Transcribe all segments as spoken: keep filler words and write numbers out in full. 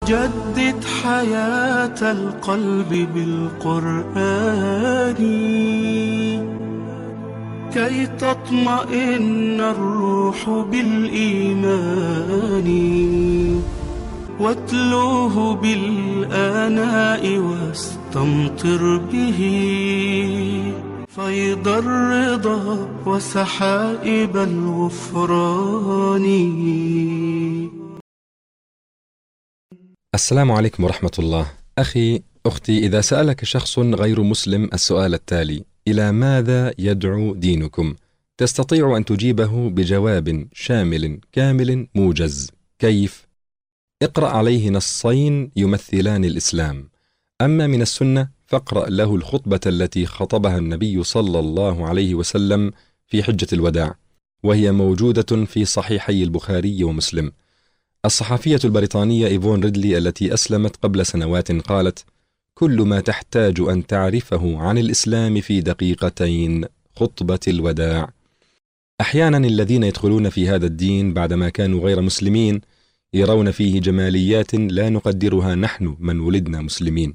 جدد حياة القلب بالقرآن كي تطمئن الروح بالإيمان، واتلوه بالآناء واستمطر به فيض الرضا وسحائب الغفران. السلام عليكم ورحمة الله. أخي أختي، إذا سألك شخص غير مسلم السؤال التالي: إلى ماذا يدعو دينكم؟ تستطيع أن تجيبه بجواب شامل كامل موجز. كيف؟ اقرأ عليه نصين يمثلان الإسلام. أما من السنة فاقرأ له الخطبة التي خطبها النبي صلى الله عليه وسلم في حجة الوداع، وهي موجودة في صحيحي البخاري ومسلم. الصحفية البريطانية إيفون ريدلي التي أسلمت قبل سنوات قالت: كل ما تحتاج أن تعرفه عن الإسلام في دقيقتين، خطبة الوداع. أحيانا الذين يدخلون في هذا الدين بعدما كانوا غير مسلمين يرون فيه جماليات لا نقدرها نحن من ولدنا مسلمين.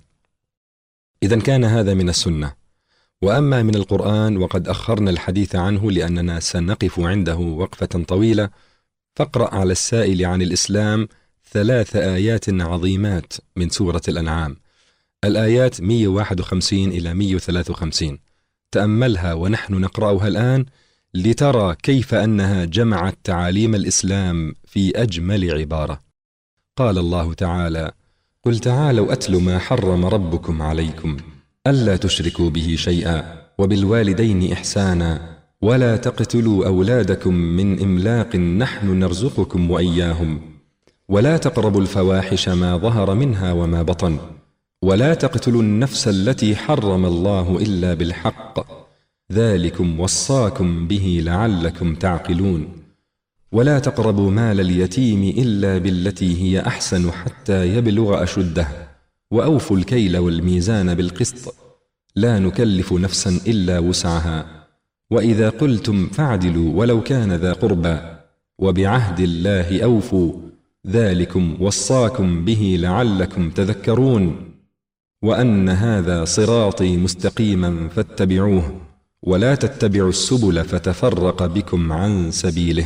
إذن كان هذا من السنة. وأما من القرآن وقد أخرنا الحديث عنه لأننا سنقف عنده وقفة طويلة، فاقرأ على السائل عن الإسلام ثلاث آيات عظيمات من سورة الأنعام، الآيات مئة وواحد وخمسين إلى مئة وثلاثة وخمسين. تأملها ونحن نقرأها الآن لترى كيف أنها جمعت تعاليم الإسلام في أجمل عبارة. قال الله تعالى: قل تعالوا أتل ما حرم ربكم عليكم ألا تشركوا به شيئا وبالوالدين إحسانا ولا تقتلوا أولادكم من إملاق نحن نرزقكم وإياهم ولا تقربوا الفواحش ما ظهر منها وما بطن ولا تقتلوا النفس التي حرم الله إلا بالحق ذلكم وصاكم به لعلكم تعقلون ولا تقربوا مال اليتيم إلا بالتي هي أحسن حتى يبلغ أشده وأوفوا الكيل والميزان بالقسط لا نكلف نفسا إلا وسعها وإذا قلتم فاعدلوا ولو كان ذا قربى وبعهد الله أوفوا ذلكم وصاكم به لعلكم تذكرون وأن هذا صراطي مستقيما فاتبعوه ولا تتبعوا السبل فتفرق بكم عن سبيله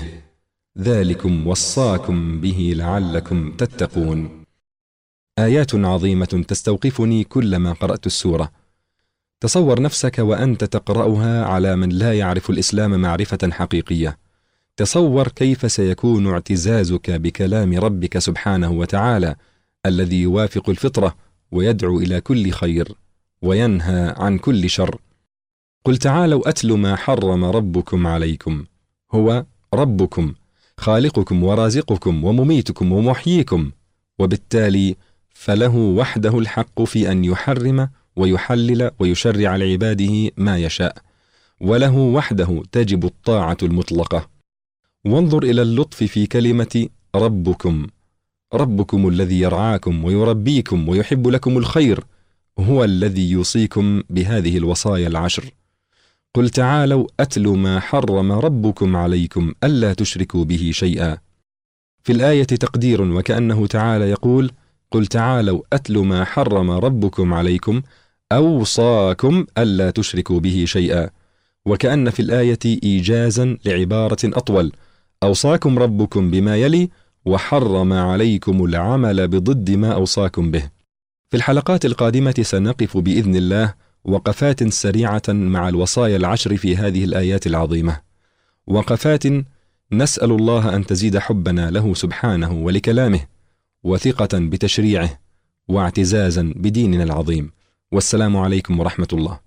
ذلكم وصاكم به لعلكم تتقون. آيات عظيمة تستوقفني كلما قرأت السورة. تصور نفسك وأنت تقرأها على من لا يعرف الإسلام معرفة حقيقية. تصور كيف سيكون اعتزازك بكلام ربك سبحانه وتعالى الذي يوافق الفطرة ويدعو إلى كل خير وينهى عن كل شر. قل تعالوا أتل ما حرم ربكم عليكم. هو ربكم، خالقكم ورازقكم ومميتكم ومحييكم، وبالتالي فله وحده الحق في أن يحرم ويحلل ويشرع لعباده ما يشاء، وله وحده تجب الطاعة المطلقة. وانظر إلى اللطف في كلمة ربكم. ربكم الذي يرعاكم ويربيكم ويحب لكم الخير هو الذي يوصيكم بهذه الوصايا العشر. قل تعالوا أتل ما حرم ربكم عليكم ألا تشركوا به شيئا. في الآية تقدير وكأنه تعالى يقول: قل تعالوا أتل ما حرم ربكم عليكم أوصاكم ألا تشركوا به شيئا، وكأن في الآية إيجازا لعبارة أطول: أوصاكم ربكم بما يلي وحرم عليكم العمل بضد ما أوصاكم به. في الحلقات القادمة سنقف بإذن الله وقفات سريعة مع الوصايا العشر في هذه الآيات العظيمة، وقفات نسأل الله أن تزيد حبنا له سبحانه ولكلامه وثقة بتشريعه واعتزازا بديننا العظيم. والسلام عليكم ورحمة الله.